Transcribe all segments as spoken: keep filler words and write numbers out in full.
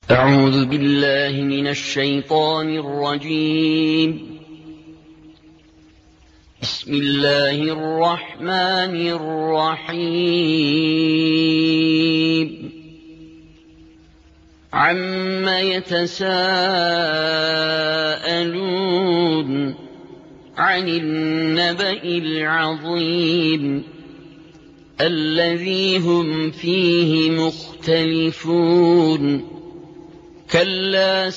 أعوذ بالله من الشيطان الرجيم. بسم الله الرحمن الرحيم. عم يتساءلون عن النبأ العظيم الذي هم فيه مختلفون. كلا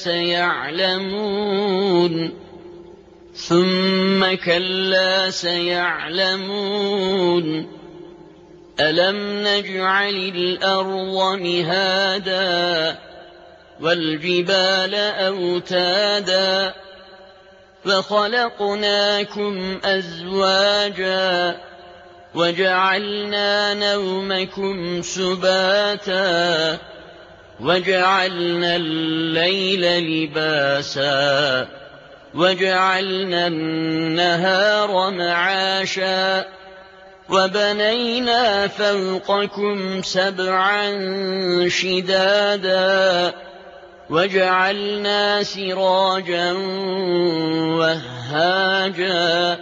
سيعلمون ثم كلا سيعلمون ألم نجعل الأرض مهادا والجبال أوتادا وخلقناكم أزواجا وجعلنا نومكم سباتا وجعلنا الليل لباسا وجعلنا النهار معاشا وبنينا فوقكم سبعا شدادا وجعلنا سراجا وهاجا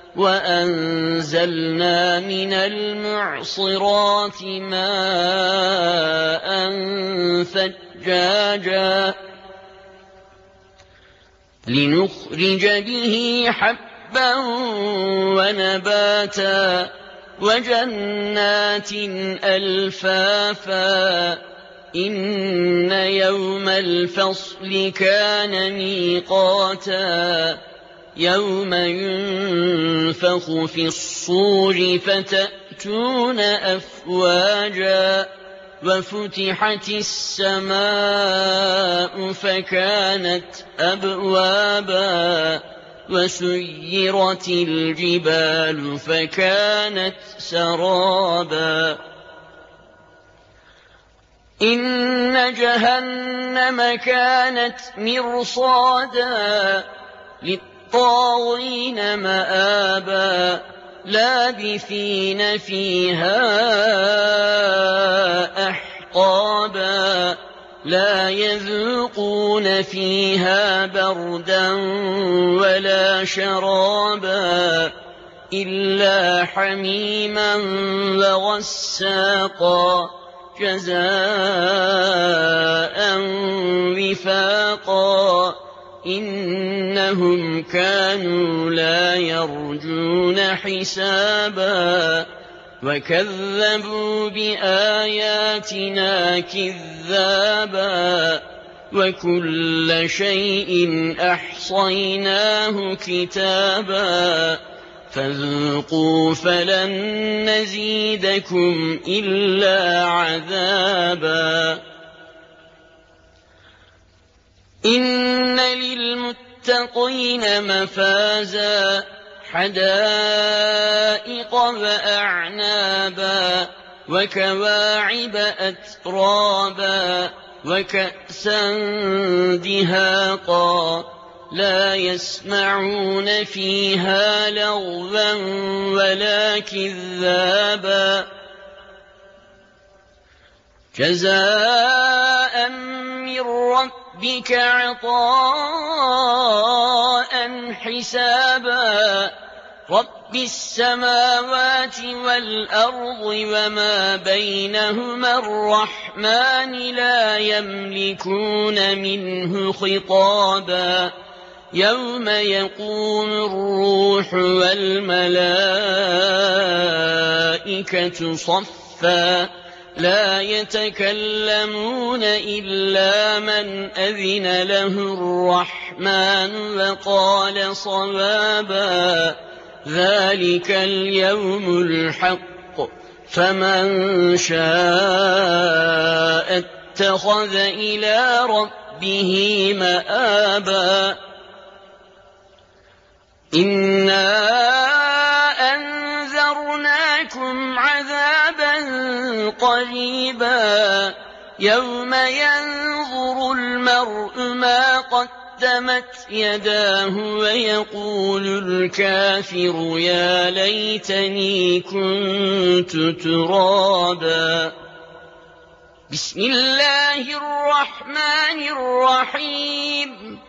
وأنزلنا من المعصرات ماء ثجاجا لنخرج به حبا ونباتا وجنات ألفافا إن يوم الفصل كان ميقاتا يوم ينفخ في الصور فتأتون أفواجا وفتحت السماء فكانت أبوابا وسيرت الجبال فكانت سرابا إن جهنم كانت مرصادا للطاغين مآبا لابثين فيها أحقابا لا يذوقون فيها بردا ولا شرابا إلا حميما وغساقا جزاء وفاقا إنهم كانوا لا يرجون حسابا وكذبوا بآياتنا كذابا وكل شيء أحصيناه كتابا فذوقوا فلن نزيدكم إلا عذابا إن للمتقين مفازا حدائق وأعنابا وكواعب أترابا وكأسا دهاقا لا يسمعون فيها لغوا ولا كذابا جزاء من ربك عطاء حسابا رب السماوات والأرض وما بينهما الرحمن لا يملكون منه خطابا يوم يقوم الروح والملائكة صفا لا يتكلمون إلا من أذن له الرحمن وقال صوابا ذلك اليوم الحق فمن شاء اتخذ إلى ربه مآبا إنا أنذرناكم عذابا قريبا يوم ينظر المرء ما قدمت يداه ويقول الكافر يا ليتني كنت ترابا بسم الله الرحمن الرحيم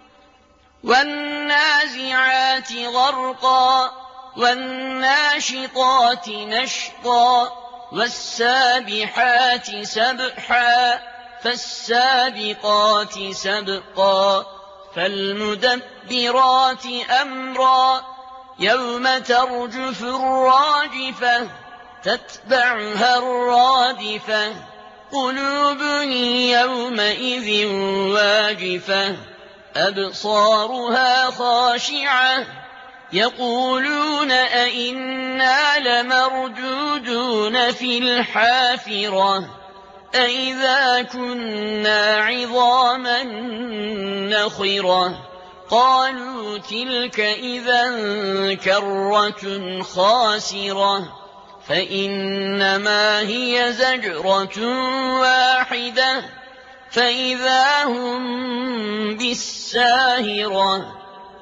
والنازعات غرقا والناشطات نشطا والسابحات سبحا فالسابقات سبقا فالمدبرات أمرا يوم ترجف الراجفة تتبعها الرادفة قلوب يومئذ واجفة أبصارها خاشعة يقولون أئنا لمردودون في الحافرة أئذا كنا عظاما نخرة قالوا تلك إذا كرة خاسرة فإنما هي زجرة واحدة فإذا هم بالساهرة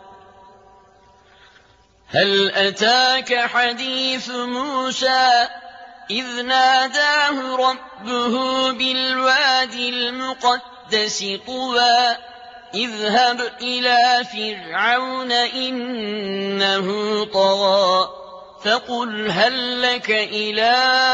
هل أتاك حديث موسى إذ ناداه ربه بالوادي المقدس طوى اذهب إلى فرعون إنه طغى فقل هل لك إلى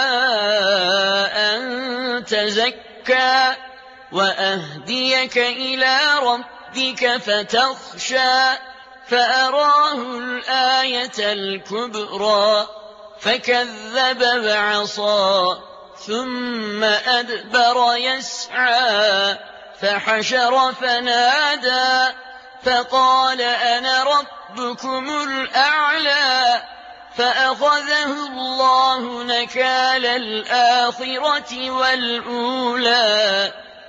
أن تزكى وأهديك إلى ربك فتخشى فأراه الآية الكبرى فكذب وعصى ثم أدبر يسعى فحشر فنادى فقال أنا ربكم الأعلى فأخذه الله نكال الآخرة والأولى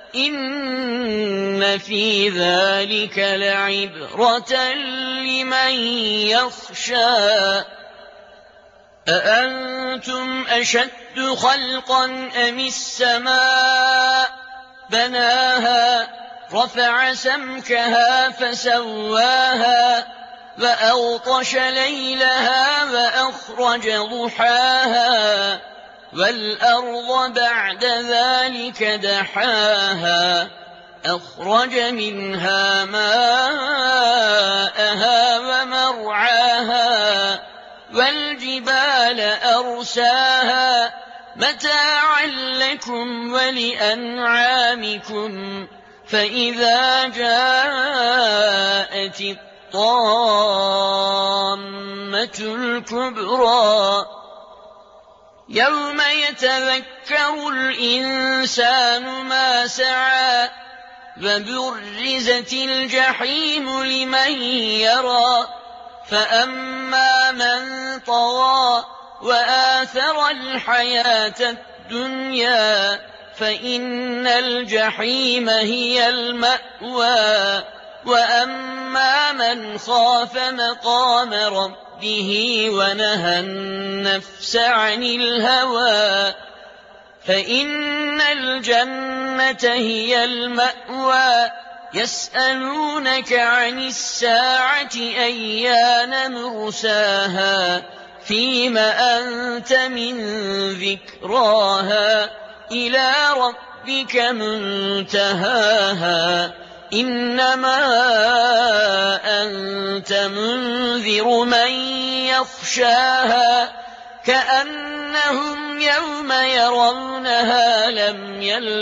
إن في ذلك لعبرة لمن يخشى أأنتم أشد خلقا أم السماء بناها رفع سمكها فسواها وأغطش ليلها وأخرج ضحاها والأرض بعد ذلك دحاها أخرج منها ماءها ومرعاها والجبال أرساها متاعا لكم ولأنعامكم فإذا جاءت الطامة الكبرى يوم يتذكر الإنسان ما سعى وبرزت الجحيم لمن يرى فأما من طغى وآثر الحياة الدنيا فإن الجحيم هي المأوى وأما من خاف مقام ربه ونهى النفس عن الهوى فإن الجنة هي المأوى يسألونك عن الساعة أيان مرساها فيم أنت من ذكراها إلى ربك منتهاها إنما أنت منذر من يخشاها كأنهم يوم يرونها لم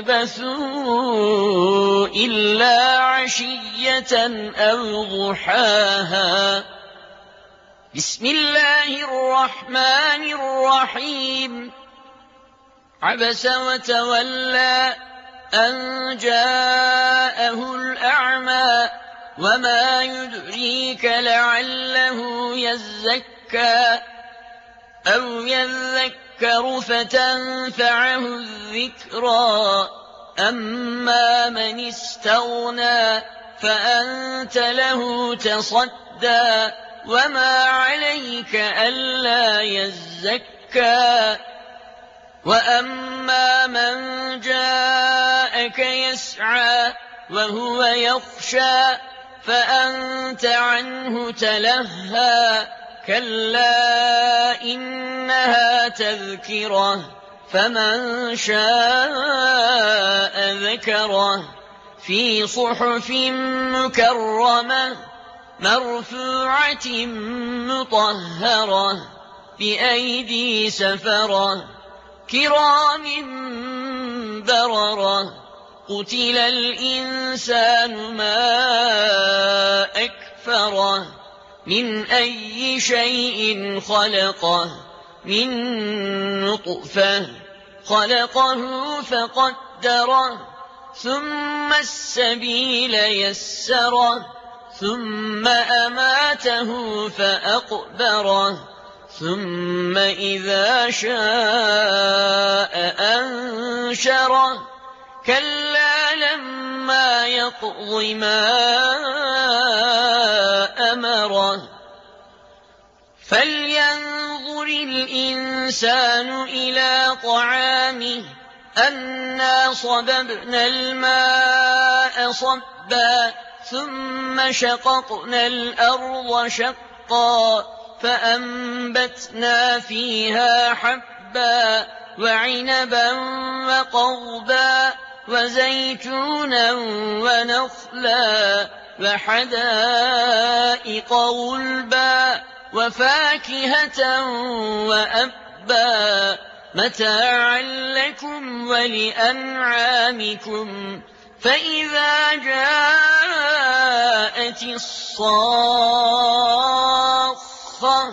يلبثوا إلا عشية أو ضحاها بسم الله الرحمن الرحيم عبس وتولى أن جاءه الأعمى وما يدريك لعله يزكى أو يذكر فتنفعه الذكرى أما من استغنى فأنت له تصدى وما عليك ألا يزكى وأما من جاءك يسعى وهو يخشى فأنت عنه تلهى كلا إنها تذكرة فمن شاء ذكره في صحف مكرمة مرفوعة مطهرة بأيدي سفرة كرام بررة قتل الإنسان ما أكفره من أي شيء خلقه من نطفة خلقه فقدره ثم السبيل يسره ثم أماته فأقبره ثم إذا شاء أنشره كلا لما يقض ما أمره فلينظر الإنسان إلى طعامه أنا صببنا الماء صبا ثم شققنا الأرض شقا فأنبتنا فيها حبا وعنبا وقضبا وزيتونا ونخلا وحدائق غلبا وفاكهة وأبا متاعا لكم ولأنعامكم فإذا جاءت الصاخة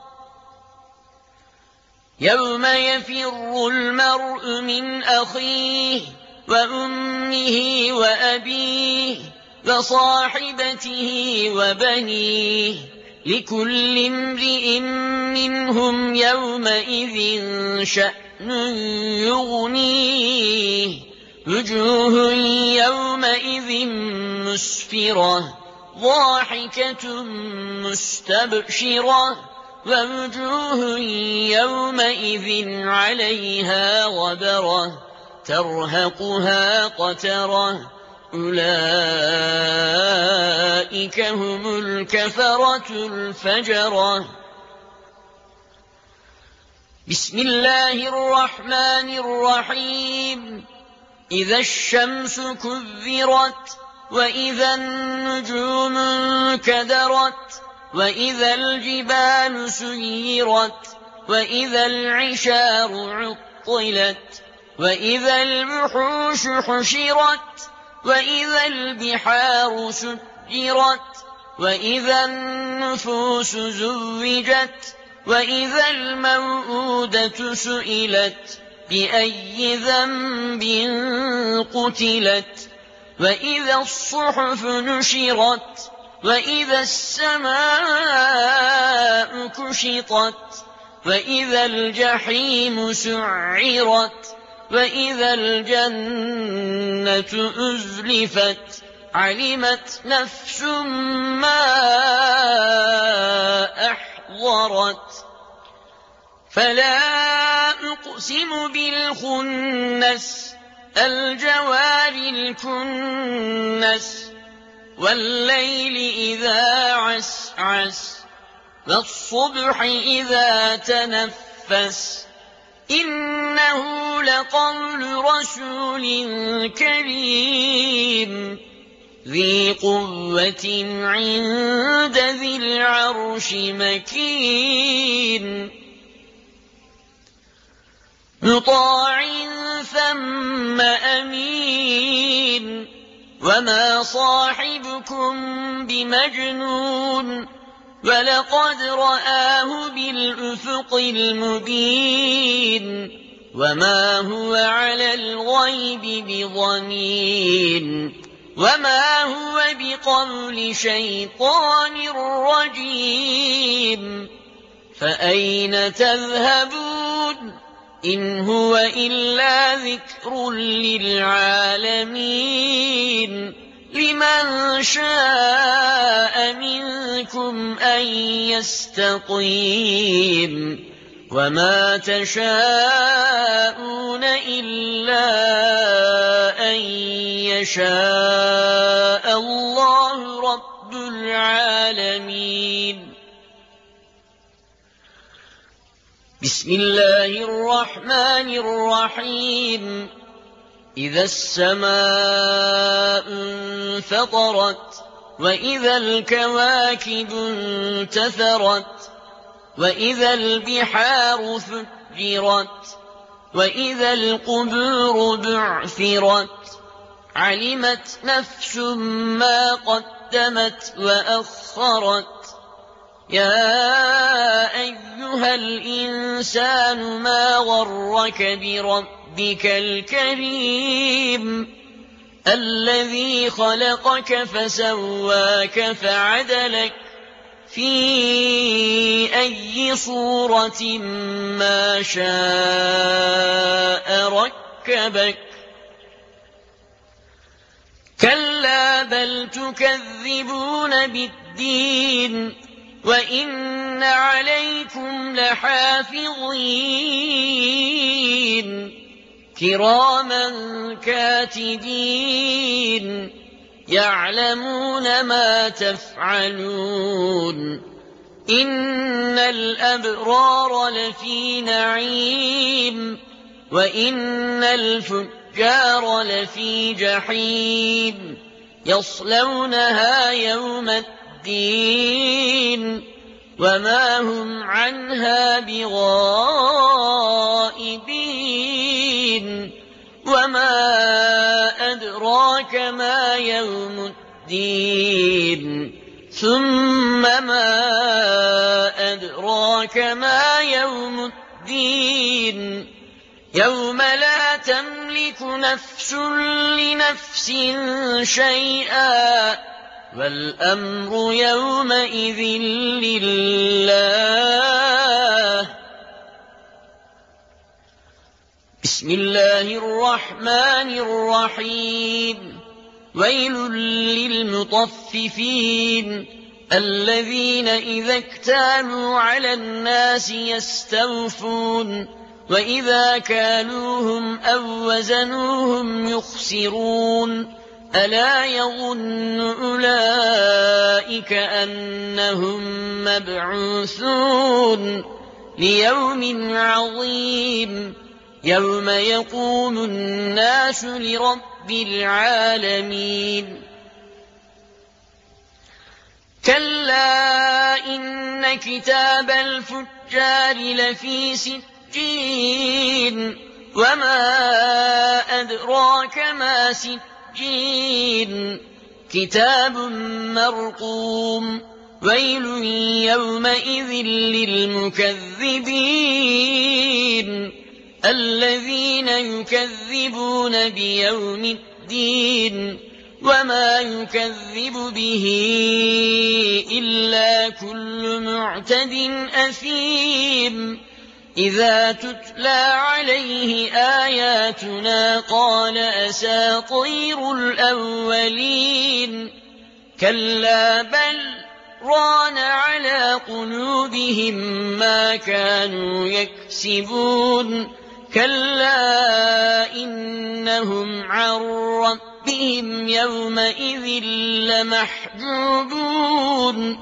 يوم يفر المرء من أخيه وأمه وأبيه وصاحبته وبنيه لكل امرئ منهم يومئذ شأن يغنيه وجوه يومئذ مسفرة ضاحكة مستبشرة ووجوه يومئذ عليها غبرة ترهقها قترة أولئك هم الكفرة الفجرة بسم الله الرحمن الرحيم إذا الشمس كذرت وإذا النجوم انكدرت وإذا الجبال سيرت وإذا العشار عطلت وإذا الوحوش حشرت وإذا البحار سجرت وإذا النفوس زوجت وإذا الموءودة سئلت بأي ذنب قتلت وإذا الصحف نشرت وإذا السماء كشطت وإذا الجحيم سعرت وإذا الجنة أزلفت علمت نفس ما أحضرت فلا أقسم بالخنس الجوار الكنس والليل إذا عسعس والصبح إذا تنفس إنه لقول رسول كريم ذي قوة عند ذي العرش مكين مطاع ثم أمين وما صاحبكم بمجنون ولقد رآه بالأفق المبين وما هو على الغيب بضنين وما هو بقول شيطان رجيم فأين تذهبون إن هو إلا ذكر للعالمين لمن شاء منكم أن يستقيم وما تشاءون إلا أن يشاء الله رب العالمين بسم الله الرحمن الرحيم إذا السماء انفطرت وإذا الكواكب انتثرت وإذا البحار فجرت وإذا القبور بعثرت علمت نفس ما قدمت وأخرت يا أيها الإنسان ما غرك بربك الكريم الذي خلقك فسواك فعدلك في أي صورة ما شاء ركبك كلا بل تكذبون بالدين وإن عليكم لحافظين كراما كاتبين يعلمون ما تفعلون إن الأبرار لفي نعيم وإن الفجار لفي جحيم يصلونها يوم الدين وما هم عنها بغائبين وما أدراك ما يوم الدين ثم ما أدراك ما يوم الدين يوم لا تملك نفس لنفس شيئا والأمر يومئذ لله بسم الله الرحمن الرحيم ويل للمطففين الذين إذا اكتالوا على الناس يستوفون وإذا كالوهم أو وزنوهم يخسرون ألا يظن أولئك أنهم مبعوثون ليوم عظيم يوم يقوم الناس لرب العالمين كلا إن كتاب الفجار لفي سجين وما أدراك ما سجين كتاب مرقوم ويل يومئذ للمكذبين الذين يكذبون بيوم الدين وما يكذب به إلا كل معتد أثيم إذا تتلى عليه آياتنا قال أساطير الأولين كلا بل ران على قلوبهم ما كانوا يكسبون كلا إنهم عن ربهم يومئذ لمحجوبون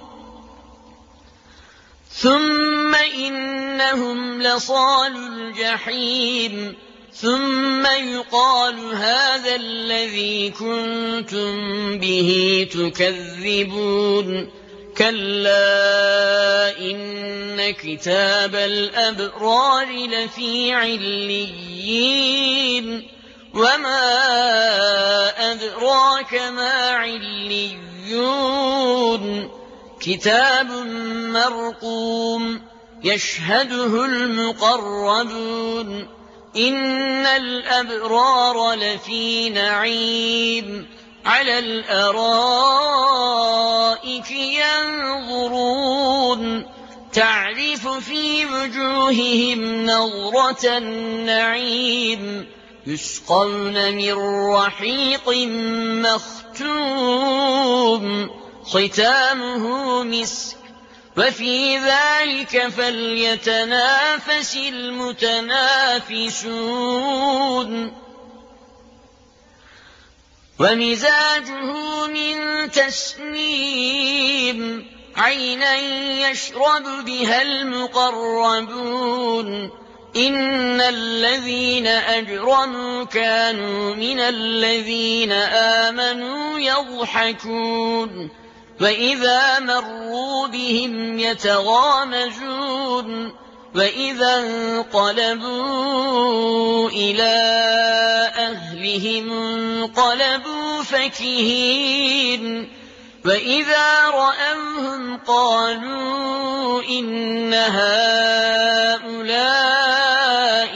ثم إنهم لصال الجحيم ثم يقال هذا الذي كنتم به تكذبون كلا إن كتاب الأبرار لفي عليين وما أدراك ما عليون كتاب مرقوم يشهده المقربون إن الأبرار لفي نعيم على الأرائك ينظرون تعرف في وجوههم نظرة النعيم يسقون من رحيق مختوم ختامه مسك وفي ذلك فليتنافس المتنافسون ومزاجه من تسنيم عينا يشرب بها المقربون إن الذين أجرموا كانوا من الذين آمنوا يضحكون وإذا مروا بهم يتغامزون وإذا انقلبوا إلى أهلهم انقلبوا فكهين وإذا رأوهم قالوا إن هؤلاء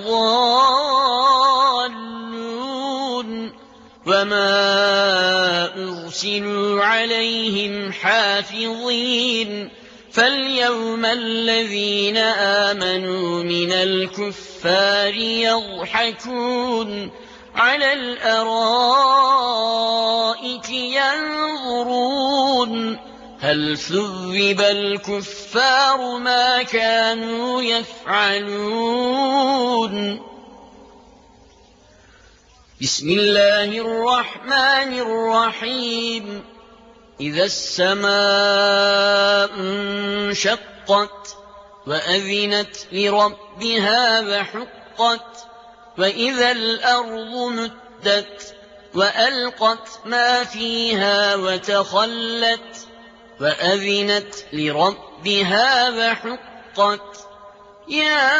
لضالون وما أرسلوا عليهم حافظين فاليوم الذين آمنوا من الكفار يضحكون على الأرائك ينظرون هل ثوب الكفار ما كانوا يفعلون بسم الله الرحمن الرحيم إذا السماء انشقت وأذنت لربها وحقت وإذا الأرض مدت وألقت ما فيها وتخلت وأذنت لربها وحقت يا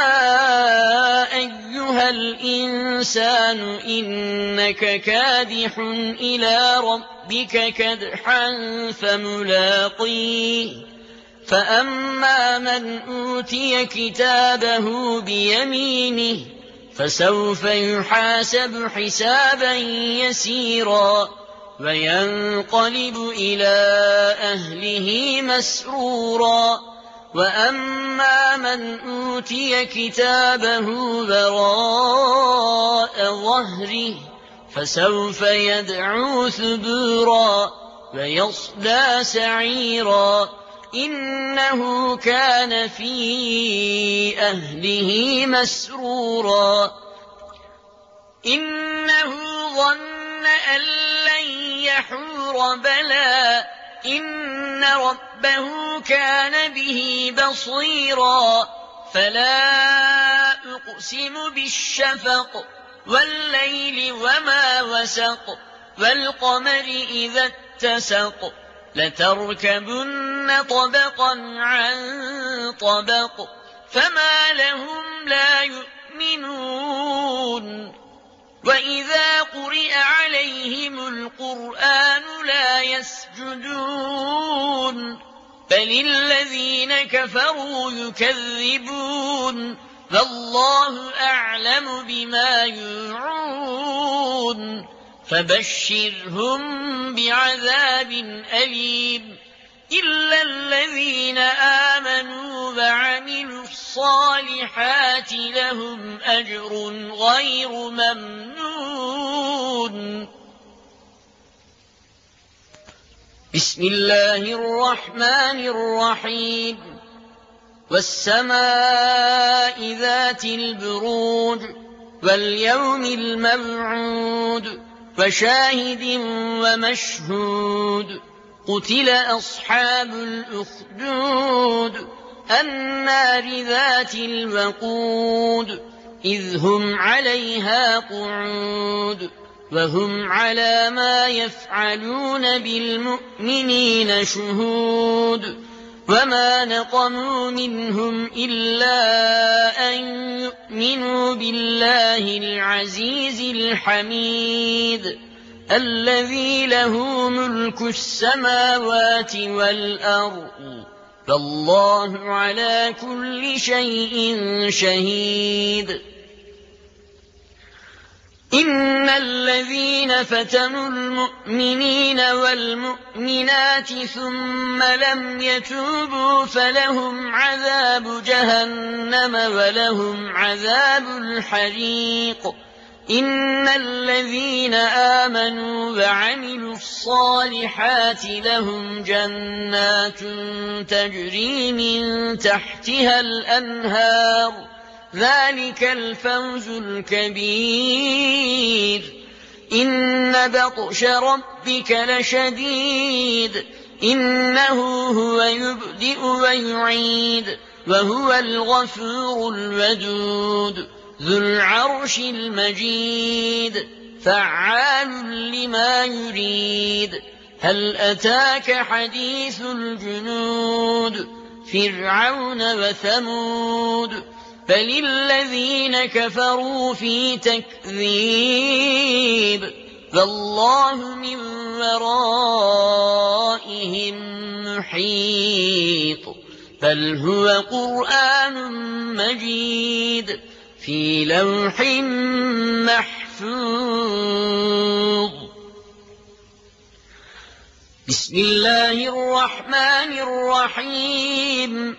أيها الإنسان إنك كادح إلى ربك كدحا فملاقيه فأما من أوتي كتابه بيمينه فسوف يحاسب حسابا يسيرا وينقلب إلى أهله مسرورا وأما من أوتي كتابه وراء ظهره فسوف يدعو ثبورا ويصلى سعيرا إنه كان في أهله مسرورا إنه ظن أن لن يحور بلى إن ربه كان به بصيرا فلا أقسم بالشفق والليل وما وسق والقمر إذا اتسق لتركبن طبقا عن طبق فما لهم لا يؤمنون وإذا قرئ عليهم القرآن لا يسجدون بل الذين كفروا يكذبون والله أعلم بما يوعون فبشرهم بعذاب أليم إلا الذين آمنوا وعملوا الصالحات لهم أجر غير ممنون بسم الله الرحمن الرحيم والسماء ذات البروج واليوم الموعود وشاهد ومشهود قتل أصحاب الأخدود النار ذات الوقود إذ هم عليها قعود وهم على ما يفعلون بالمؤمنين شهود وما نقموا منهم إلا أن يؤمنوا بالله العزيز الحميد الذي له ملك السماوات والأرض فالله على كل شيء شهيد إن الذين فتنوا المؤمنين والمؤمنات ثم لم يتوبوا فلهم عذاب جهنم ولهم عذاب الحريق إن الذين آمنوا وعملوا الصالحات لهم جنات تجري من تحتها الأنهار ذلك الفوز الكبير إن بطش ربك لشديد إنه هو يبدئ ويعيد وهو الغفور الودود ذو العرش المجيد فعال لما يريد هل أتاك حديث الجنود فرعون وثمود بل الذين كفروا في تكذيب والله من ورائهم محيط بل هو قرآن مجيد في لوح محفوظ. بسم الله الرحمن الرحيم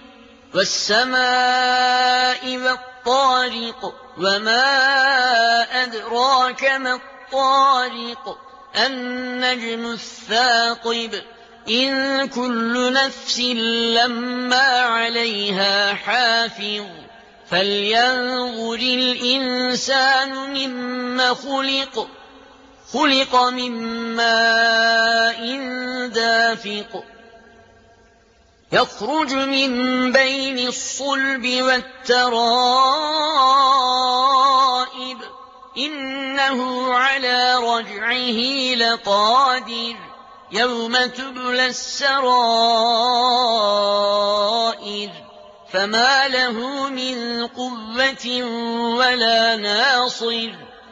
والسماء والطارق وما أدراك ما الطارق النجم الثاقب إن كل نفس لما عليها حافظ فلينظر الإنسان مما خلق خلق من ماء دافق يخرج من بين الصلب والترائب إنه على رجعه لقادر يوم تبلى السرائر فما له من قوة ولا ناصر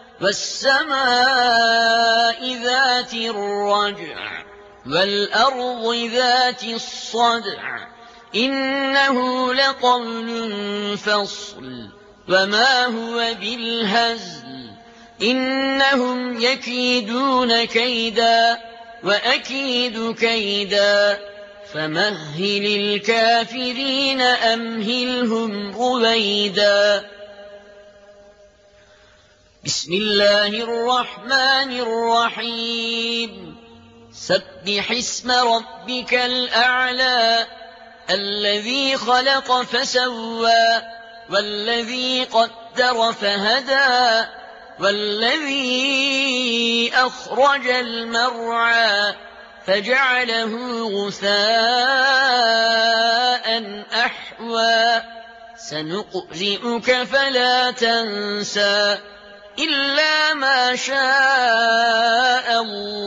والسماء ذات الرجع والأرض ذات الصدع إنه لقول فصل وما هو بالهزل إنهم يكيدون كيدا وأكيد كيدا فمهل الكافرين أمهلهم رويدا. بسم الله الرحمن الرحيم سبح اسم ربك الأعلى الذي خلق فسوى والذي قدر فهدى والذي أخرج المرعى فجعله غثاء أحوى سنقرئك فلا تنسى إلا ما شاء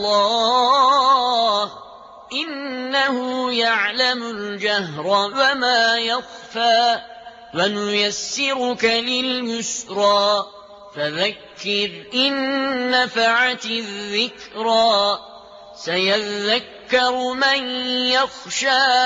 الله إنه يعلم الجهر وما يخفى ونيسرك لليسرى فذكر إن نفعت الذكرى سيذكر من يخشى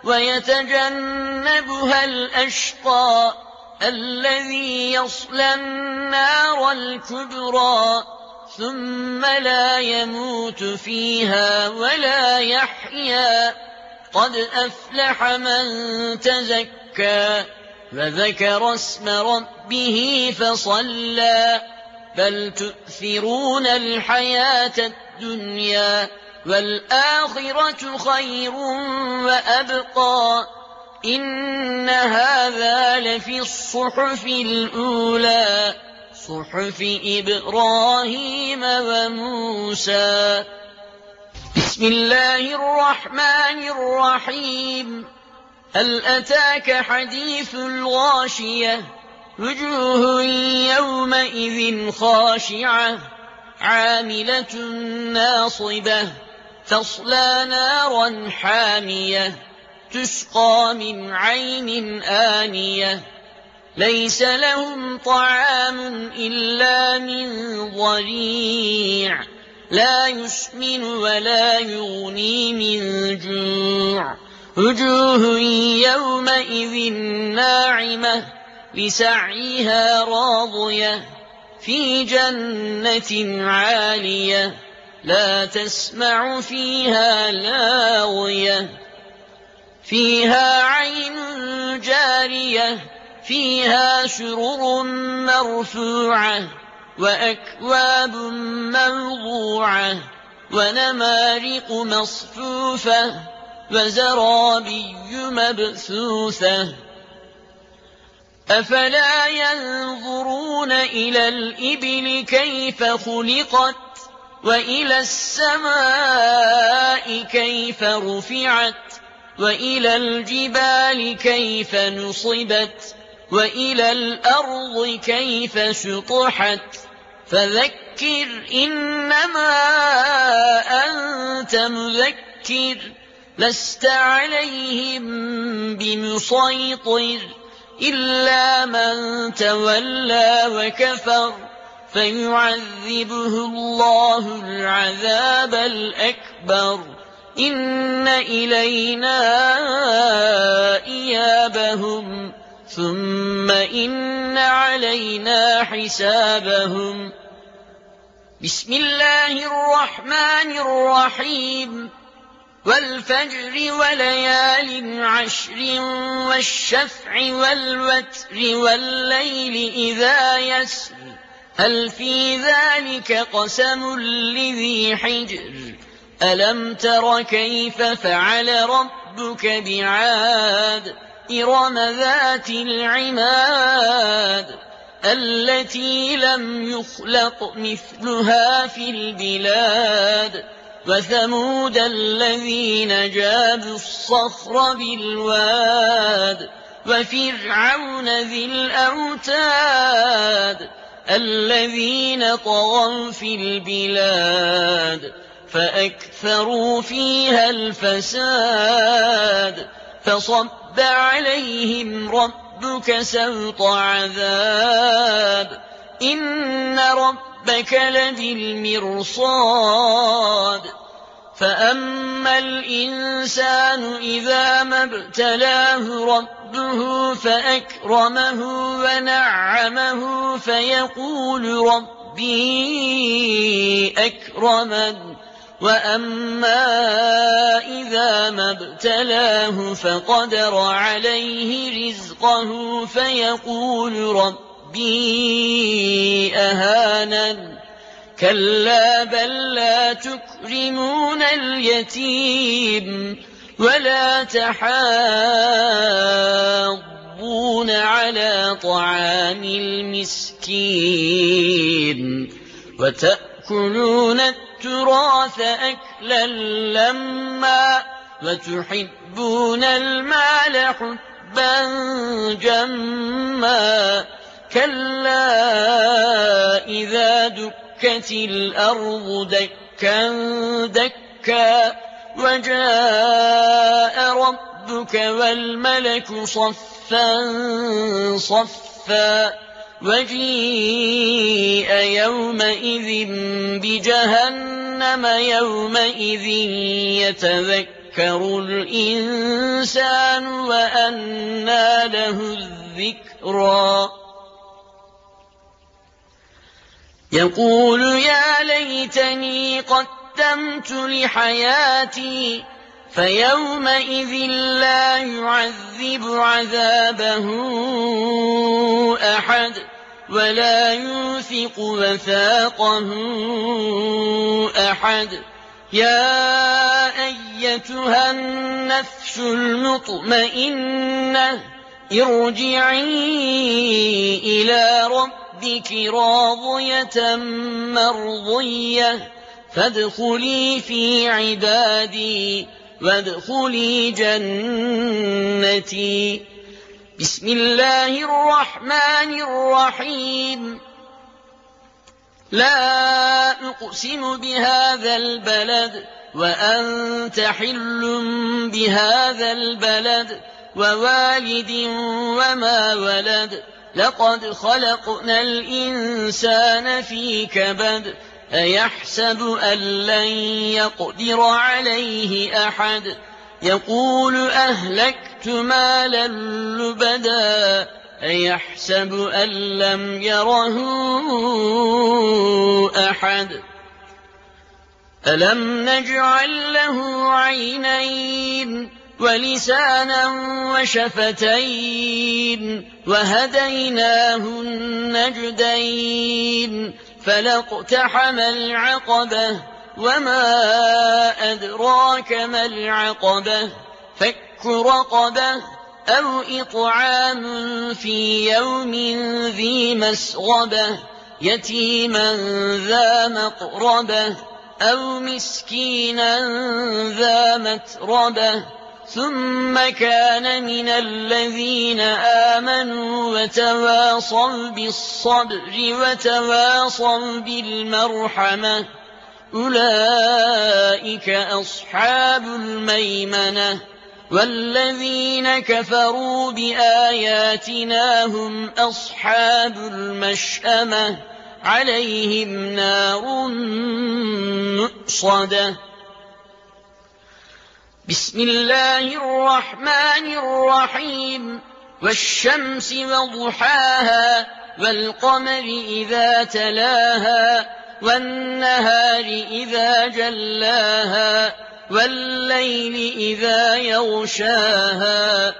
ويتجنبها الأشقى الذي يصلى النار الكبرى ثم لا يموت فيها ولا يحيا قد أفلح من تزكى وذكر اسم ربه فصلى بل تؤثرون الحياة الدنيا والآخرة خير وأبقى إن هذا لفي الصحف الأولى صحف إبراهيم وموسى. بسم الله الرحمن الرحيم هل أتاك حديث الغاشية وجوه يومئذ خاشعة عاملة ناصبة تصلى نارا حامية تسقى من عين آنية ليس لهم طعام إلا من ضريع لا يسمن ولا يغني من جوع وجوه يومئذ ناعمة لسعيها راضية في جنة عالية لا تسمع فيها لاغية فيها عين جارية فيها سرر مرفوعة وأكواب موضوعة ونمارق مصفوفة وزرابي مبثوثة أفلا ينظرون إلى الإبل كيف خلقت وإلى السماء كيف رفعت وإلى الجبال كيف نصبت وإلى الأرض كيف سطحت فذكر إنما أنت مذكر لست عليهم بمسيطر إلا من تولى وكفر فيعذبه الله العذاب الأكبر إن إلينا إيابهم ثم إن علينا حسابهم. بسم الله الرحمن الرحيم والفجر وليال عشر والشفع والوتر والليل إذا يسر هل في ذلك قسم لذي حجر ألم تر كيف فعل ربك بعاد إرم ذات العماد التي لم يخلق مثلها في البلاد وثمود الذين جابوا الصخر بالواد وفرعون ذي الأوتاد الذين طغوا في البلاد فأكثروا فيها الفساد فصب عليهم ربك سوط عذاب إن ربك لبالمرصاد فأما الإنسان إذا ما ابتلاه ربه فأكرمه ونعمه فيقول ربي أكرمن وأما إذا ما ابتلاه فقدر عليه رزقه فيقول ربي أهانن كلا بل لا تكرمون اليتيم ولا تحاضون على طعام المسكين وتأكلون التراث أكلا لما وتحبون المال حبا جما كلا إذا دكت الأرض دكا دكا وجاء ربك والملك صفا صفا وجيء يومئذ بجهنم يومئذ يتذكر الإنسان وأنى له الذكرى يقول يا ليتني قدمت لحياتي فيومئذ لا يعذب عذابه أحد ولا يوثق وثاقه أحد يا أيتها النفس المطمئنة ارجعي إلى ربك راضية مرضية فادخلي في عبادي وادخلي جنتي. بسم الله الرحمن الرحيم لا أقسم بهذا البلد وأنت حل بهذا البلد ووالد وما ولد لقد خلقنا الإنسان في كبد أيحسب أن لن يقدر عليه أحد يقول أهلكت مالا لبدا أيحسب أن لم يره أحد ألم نجعل له عينين ولسانا وشفتين وهديناه النجدين فلاقتحم العقبة وما أدراك ما العقبة فك رقبة أو إطعام في يوم ذي مسغبة يتيما ذا مقربة أو مسكينا ذا متربة ثم كان من الذين آمنوا وتواصوا بالصبر وتواصوا بالمرحمة أولئك أصحاب الميمنة والذين كفروا بآياتنا هم أصحاب المشأمة عليهم نار مؤصدة. بسم الله الرحمن الرحيم والشمس وضحاها والقمر إذا تلاها والنهار إذا جلاها والليل إذا يغشاها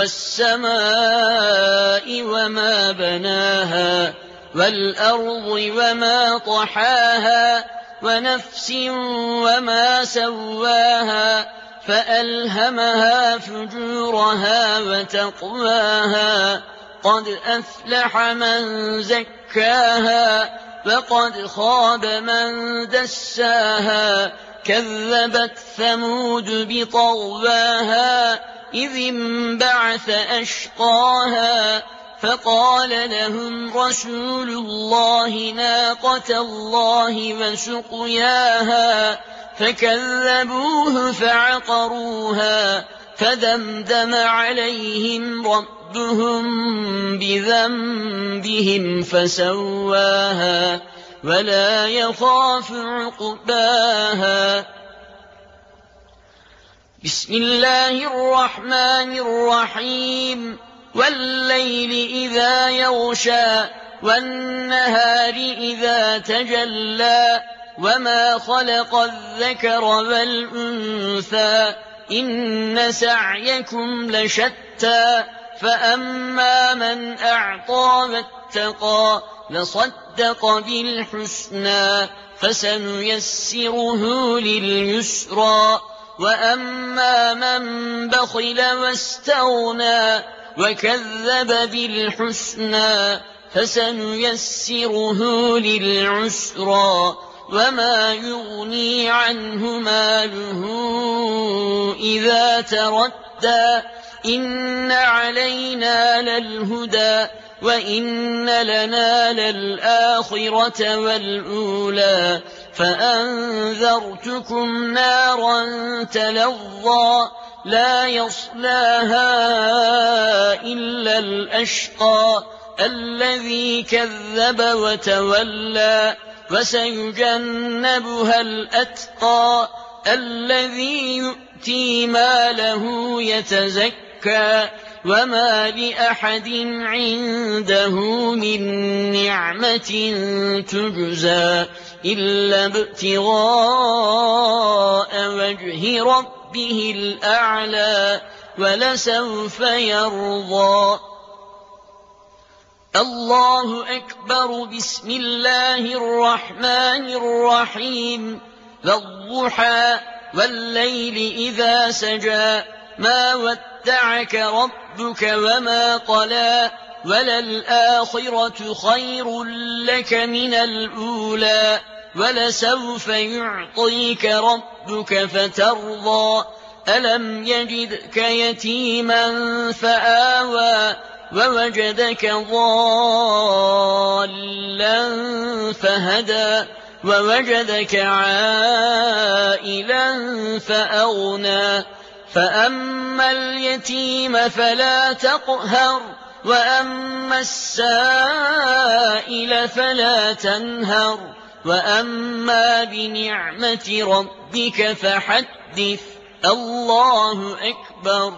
والسماء وما بناها والأرض وما طحاها ونفس وما سواها فألهمها فجورها وتقواها قد أفلح من زكاها وقد خاب من دساها كذبت ثمود بطغواها إذ انبعث أشقاها فقال لهم رسول الله ناقة الله وسقياها فكذبوه فعقروها فدمدم عليهم ربهم بذنبهم فسواها ولا يخاف عقباها. بسم الله الرحمن الرحيم والليل إذا يغشى والنهار إذا تجلى وما خلق الذكر والأنثى إن سعيكم لشتى فأما من أعطى واتقى وصدق بالحسنى فسنيسره لليسرى وأما من بخل واستغنى وكذب بالحسنى فسنيسره للعسرى وما يغني عنه ماله إذا تردى إن علينا للهدى وإن لنا للآخرة والأولى فأنذرتكم نارا تلظى لا يصلاها إلا الأشقى الذي كذب وتولى وسيجنبها الأتقى الذي يؤتي ماله يتزكى وما لأحد عنده من نعمة تجزى إلا ابتغاء وجه ربه الأعلى ولسوف يرضى. الله أكبر. بسم الله الرحمن الرحيم والضحى والليل إذا سجى ما ودعك ربك وما قلى وللآخرة خير لك من الأولى ولسوف يعطيك ربك فترضى ألم يجدك يتيما فآوى ووجدك ضالا فهدى ووجدك عائلا فأغنى فأما اليتيم فلا تقهر وأما السائل فلا تنهر وأما بنعمة ربك فحدث. الله أكبر.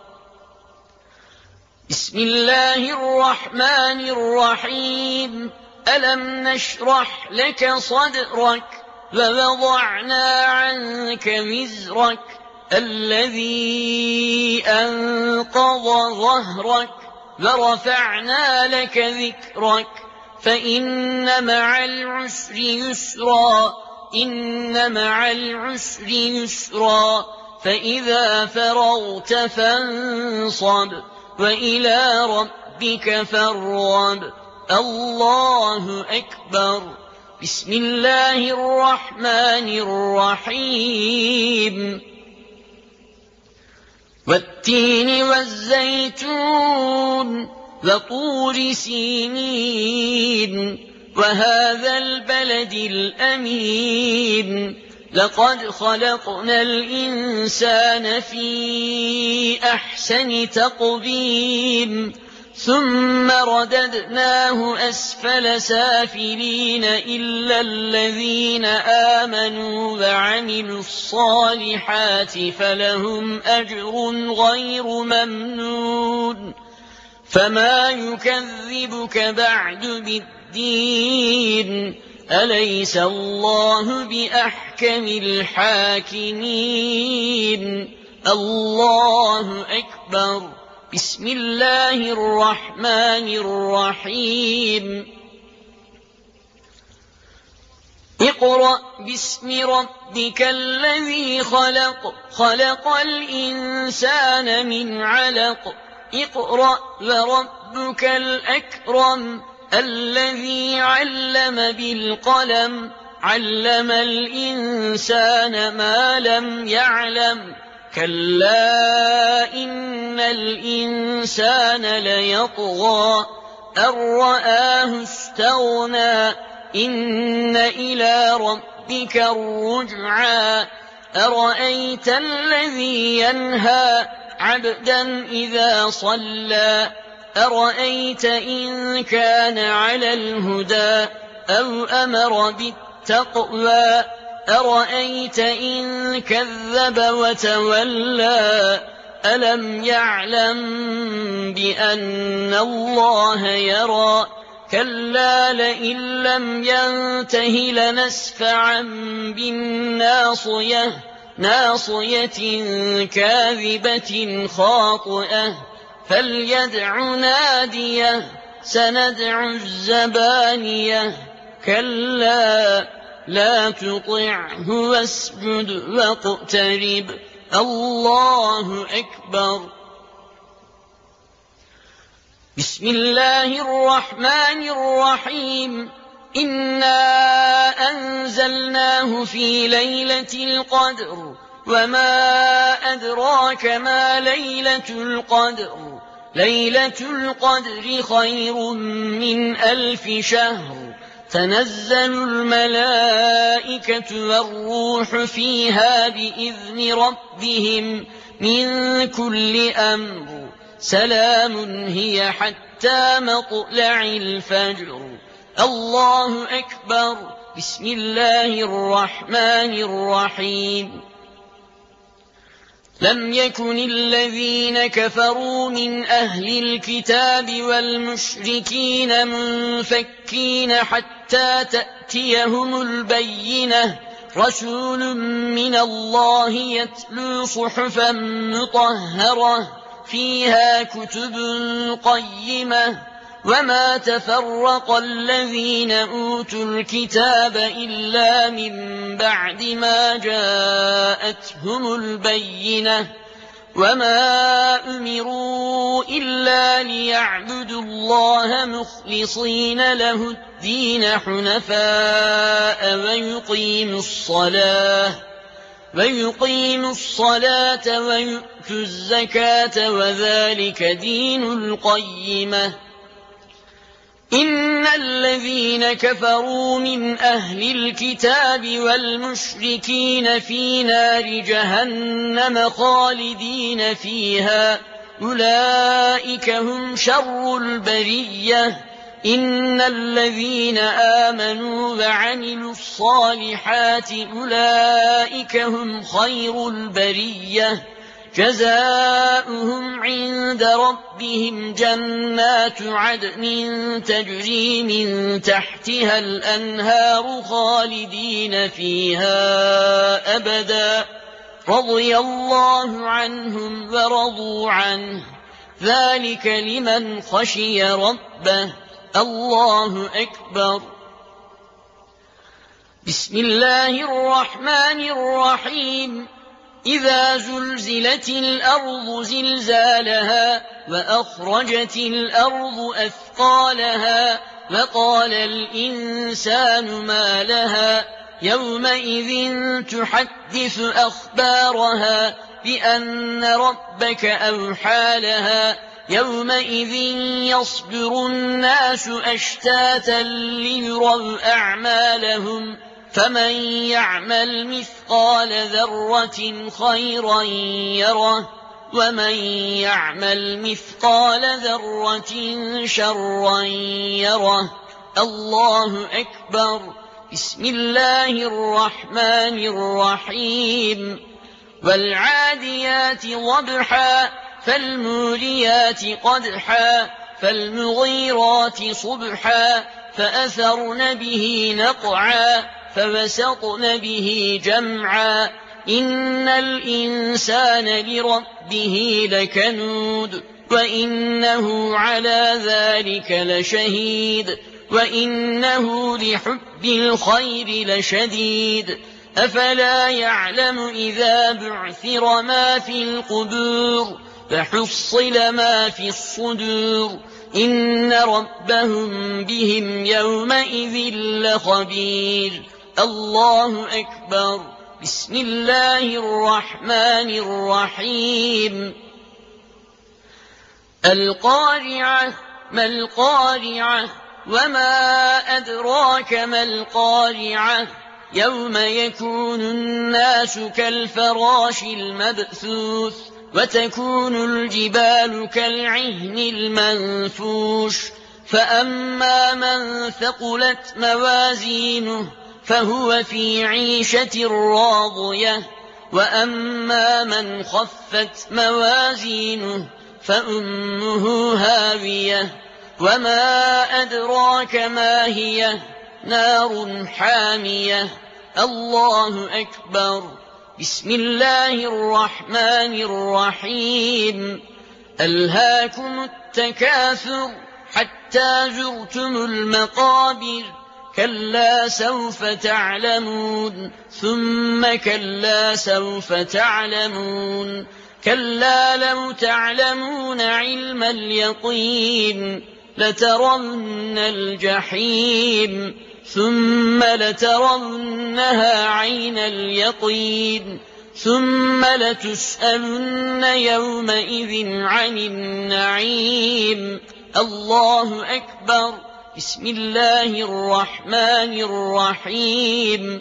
بسم الله الرحمن الرحيم ألم نشرح لك صدرك ووضعنا عنك وزرك الذي أنقض ظهرك ورفعنا لك ذكرك فإن مع العسر يسرا إن مع العسر يسرا فإذا فرغت فانصب وإلى ربك فارغب. الله أكبر. بسم الله الرحمن الرحيم والتين والزيتون وطور سينين وهذا البلد الأمين لقد خلقنا الإنسان في أحسن تقويم ثم رددناه أسفل سافلين إلا الذين آمنوا وعملوا الصالحات فلهم أجر غير ممنون فما يكذبك بعد بالدين أليس الله بأحكم الحاكمين الله أكبر بسم الله الرحمن الرحيم اقرأ باسم ربك الذي خلق خلق الإنسان من علق اقرأ وربك الأكرم الذي علم بالقلم علم الإنسان ما لم يعلم كلا إن الإنسان ليطغى أن رآه استغنى إن إلى ربك الرجعى أرأيت الذي ينهى عبدا إذا صلى أرأيت إن كان على الهدى أو أمر بالتقوى أرأيت إن كذب وتولى ألم يعلم بأن الله يرى كلا لئن لم ينته لنسفعا بالناصية ناصية كاذبة خاطئة فليدع ناديه سندع الزبانية كلا لا تطعه واسجد واقترب الله أكبر بسم الله الرحمن الرحيم إنا أنزلناه في ليلة القدر وما أدراك ما ليلة القدر ليلة القدر خير من ألف شهر تنزل الملائكة والروح فيها بإذن ربهم من كل أمر سلام هي حتى مطلع الفجر الله أكبر بسم الله الرحمن الرحيم لم يكن الذين كفروا من أهل الكتاب والمشركين منفكين حتى تأتيهم البينة رسول من الله يتلو صحفا مطهرة فيها كتب قيمة وما تفرق الذين أوتوا الكتاب إلا من بعد ما جاءتهم البينة وما أمروا إلا ليعبدوا الله مخلصين له الدين حنفاء ويقيموا الصلاة ويقيموا الصلاة ويؤتوا الزكاة وذلك دين القيمة إن الذين كفروا من أهل الكتاب والمشركين في نار جهنم خالدين فيها أولئك هم شر البرية إن الذين آمنوا وعملوا الصالحات أولئك هم خير البرية جزاؤهم عند ربهم جنات عدن تجري من تحتها الأنهار خالدين فيها أبدا رضي الله عنهم ورضوا عنه ذلك لمن خشي ربه الله أكبر بسم الله الرحمن الرحيم إذا زلزلت الأرض زلزالها وأخرجت الأرض أثقالها وقال الإنسان ما لها يومئذ تحدث أخبارها بأن ربك أوحى لها يومئذ يصدر الناس أشتاتا ليروا أعمالهم فمن يعمل مثقال ذرة خيرا يره ومن يعمل مثقال ذرة شرا يره. الله أكبر. بسم الله الرحمن الرحيم. والعاديات ضبحا فالموريات قدحا فالمغيرات صبحا فأثرن به نقعا فوسطن به جمعا إن الإنسان لربه لكنود وإنه على ذلك لشهيد وإنه لحب الخير لشديد أفلا يعلم إذا بعثر ما في القبور فحصل ما في الصدور إن ربهم بهم يومئذ لخبير. الله أكبر. بسم الله الرحمن الرحيم. القارعة ما القارعة وما أدراك ما القارعة يوم يكون الناس كالفراش المبثوث وتكون الجبال كالعهن المنفوش فأما من ثقلت موازينه فهو في عيشة راضية وأما من خفت موازينه فأمه هاوية وما أدراك ما هي نار حامية. الله أكبر. بسم الله الرحمن الرحيم. ألهاكم التكاثر حتى زرتم المقابر كلا سوف تعلمون ثم كلا سوف تعلمون كلا لو تعلمون علم اليقين لترون الجحيم ثم لترونها عين اليقين ثم لتسألن يومئذ عن النعيم. الله أكبر. بسم الله الرحمن الرحيم.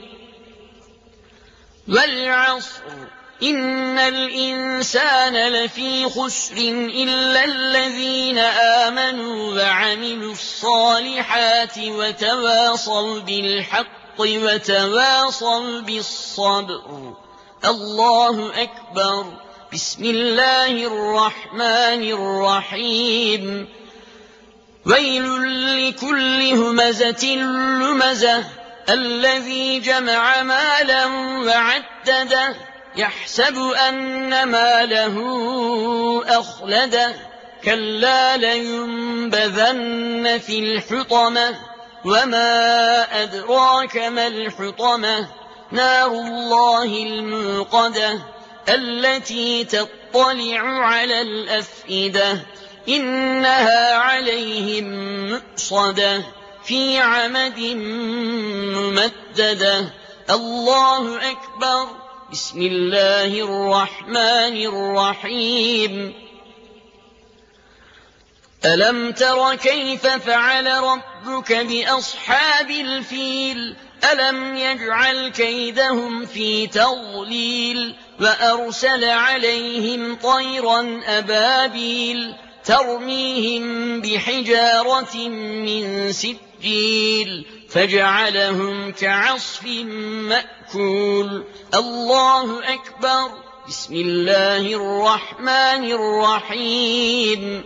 والعصر إن الإنسان لفي خسر إلا الذين آمنوا وعملوا الصالحات وتواصوا بالحق وتواصوا بالصبر. الله أكبر. بسم الله الرحمن الرحيم. ويل لكل همزة لمزة الذي جمع مالا وعدده يحسب أن ماله أخلده كلا لينبذن في الحطمة وما أدراك ما الحطمة نار الله الموقدة التي تطلع على الأفئدة إنها عليهم مؤصدة في عمد ممددة. الله أكبر. بسم الله الرحمن الرحيم. ألم تر كيف فعل ربك بأصحاب الفيل ألم يجعل كيدهم في تضليل وأرسل عليهم طيرا أبابيل ترميهم بحجارة من سجيل فجعلهم كعصف مأكول. الله أكبر. بسم الله الرحمن الرحيم.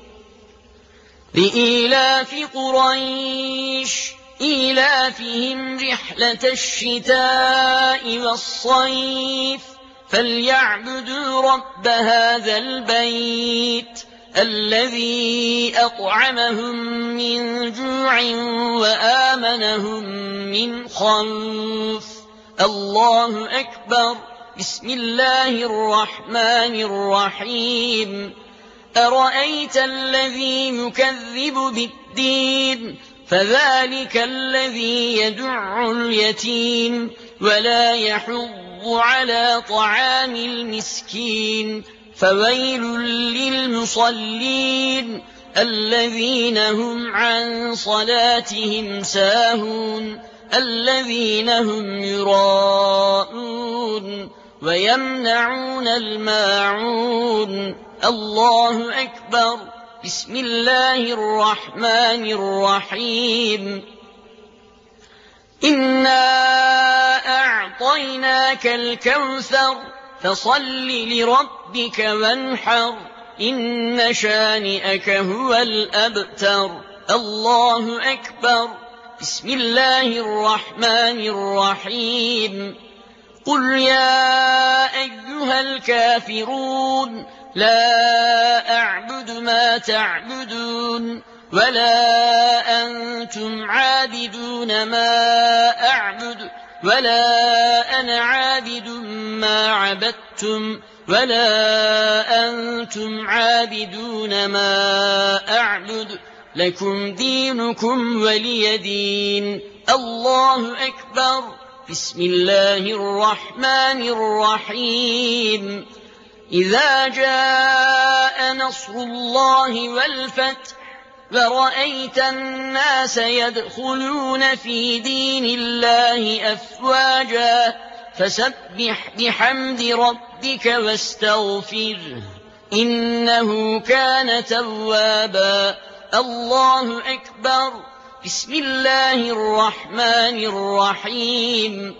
لإيلاف قريش إيلافهم رحلة الشتاء والصيف فليعبدوا رب هذا البيت الذي أطعمهم من جوع وآمنهم من خوف. الله أكبر. بسم الله الرحمن الرحيم. أرأيت الذي يكذب بالدين فذلك الذي يدع اليتيم ولا يحض على طعام المسكين فويل للمصلين الذين هم عن صلاتهم ساهون الذين هم يراءون ويمنعون الماعون الله أكبر بسم الله الرحمن الرحيم إنا أعطيناك الكوثر فصل لربك وانحر إن شانئك هو الأبتر الله أكبر بسم الله الرحمن الرحيم قل يا أيها الكافرون لا أعبد ما تعبدون ولا أنتم عابدون ما أعبد ولا أنا عابد ما عبدتم ولا أنتم عابدون ما أعبد لكم دينكم ولي دين الله أكبر بسم الله الرحمن الرحيم إذا جاء نصر الله والفتح ورأيت الناس يدخلون في دين الله أفواجا فسبح بحمد ربك واستغفره إنه كان توابا الله أكبر بسم الله الرحمن الرحيم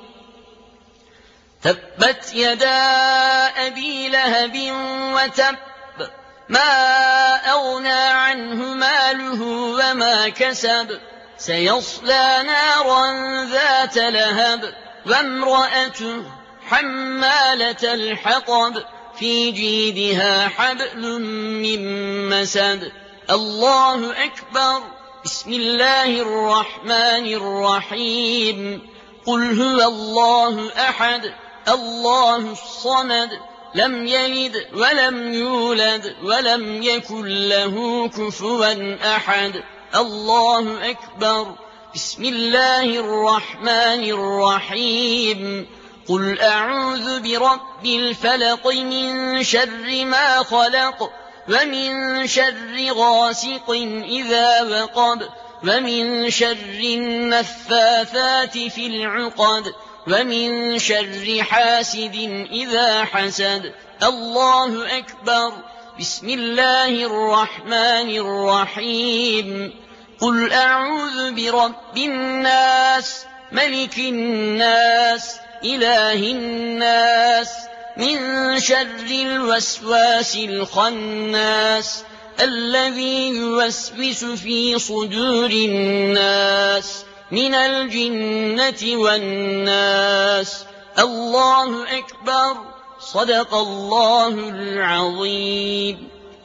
تبت يدا أبي لهب وتب ما أغنى عنه ماله وما كسب سيصلى نارا ذات لهب وامرأته حمالة الحطب في جيدها حبل من مسد الله أكبر بسم الله الرحمن الرحيم قل هو الله أحد الله الصمد لم يلد ولم يولد ولم يكن له كفوا أحد الله أكبر بسم الله الرحمن الرحيم قل أعوذ برب الفلق من شر ما خلق ومن شر غاسق إذا وقب ومن شر النفاثات في العقد ومن شر حاسد إذا حسد الله أكبر بسم الله الرحمن الرحيم قل أعوذ برب الناس ملك الناس إله الناس من شر الوسواس الخناس الذي يوسوس في صدور الناس من الجنة والناس الله أكبر صدق الله العظيم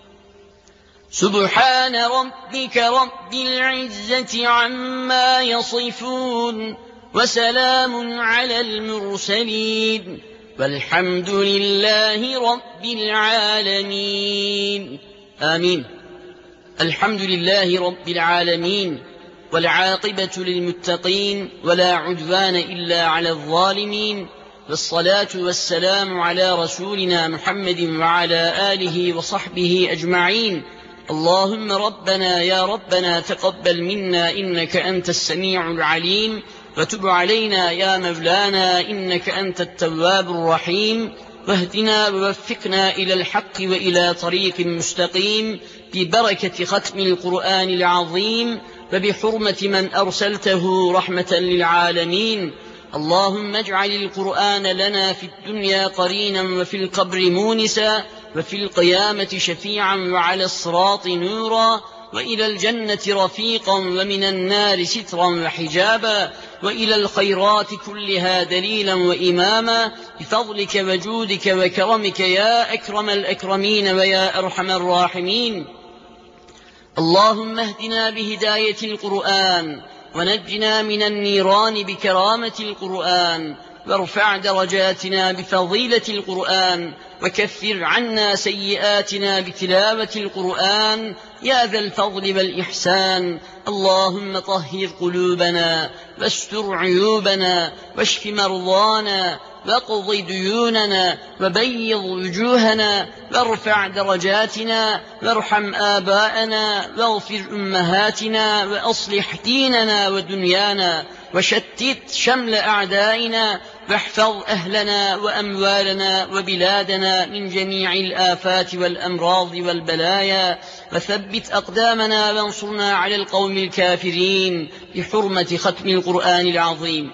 سبحان ربك رب العزة عما يصفون وسلام على المرسلين والحمد لله رب العالمين آمين الحمد لله رب العالمين والعاقبة للمتقين ولا عدوان إلا على الظالمين والصلاة والسلام على رسولنا محمد وعلى آله وصحبه أجمعين اللهم ربنا يا ربنا تقبل منا إنك أنت السميع العليم وتب علينا يا مولانا إنك أنت التواب الرحيم واهدنا ووفقنا إلى الحق وإلى طريق مستقيم ببركة ختم القرآن العظيم وبحرمة من أرسلته رحمة للعالمين اللهم اجعل القرآن لنا في الدنيا قرينا وفي القبر مونسا وفي القيامة شفيعا وعلى الصراط نورا وإلى الجنة رفيقا ومن النار سترا وحجابا وإلى الخيرات كلها دليلا وإماما بفضلك وجودك وكرمك يا أكرم الأكرمين ويا أرحم الراحمين اللهم اهدنا بهداية القرآن ونجنا من النيران بكرامة القرآن وارفع درجاتنا بفضيلة القرآن، وكفر عنا سيئاتنا بتلاوة القرآن يا ذا الفضل والإحسان. اللهم طهر قلوبنا واستر عيوبنا واشف مرضانا واقض ديوننا وبيض وجوهنا وارفع درجاتنا وارحم آباءنا واغفر أمهاتنا وأصلح ديننا ودنيانا وشتت شمل أعدائنا واحفظ أهلنا وأموالنا وبلادنا من جميع الآفات والأمراض والبلايا وثبت أقدامنا وانصرنا على القوم الكافرين بحرمة ختم القرآن العظيم.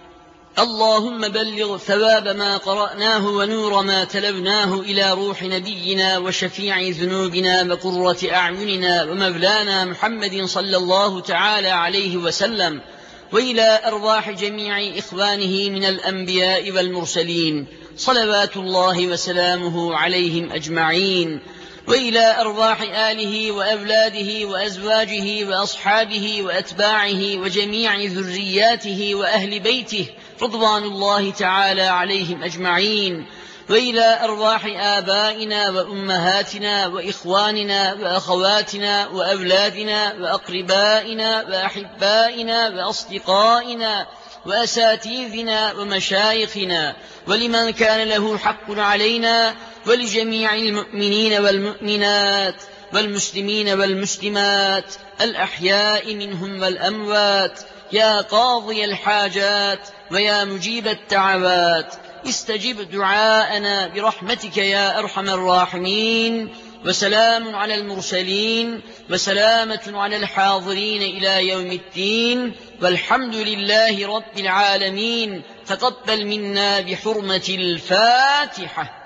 اللهم بلغ ثواب ما قرأناه ونور ما تلوناه إلى روح نبينا وشفيع ذنوبنا وقرة أعيننا ومولانا محمد صلى الله تعالى عليه وسلم، وإلى أرواح جميع إخوانه من الأنبياء والمرسلين صلوات الله وسلامه عليهم أجمعين، وإلى أرواح آله وأولاده وأزواجه وأصحابه وأتباعه وجميع ذرياته وأهل بيته رضوان الله تعالى عليهم أجمعين، وإلى أرواح آبائنا وأمهاتنا وإخواننا وأخواتنا وأولادنا وأقربائنا وأحبائنا وأصدقائنا وأساتذتنا ومشايخنا ولمن كان له حق علينا، ولجميع المؤمنين والمؤمنات والمسلمين والمسلمات الأحياء منهم والأموات، يا قاضي الحاجات ويا مجيب الدعوات استجب دعاءنا برحمتك يا أرحم الراحمين. وسلام على المرسلين وسلامة على الحاضرين إلى يوم الدين، والحمد لله رب العالمين. تقبل منا بحرمة الفاتحة.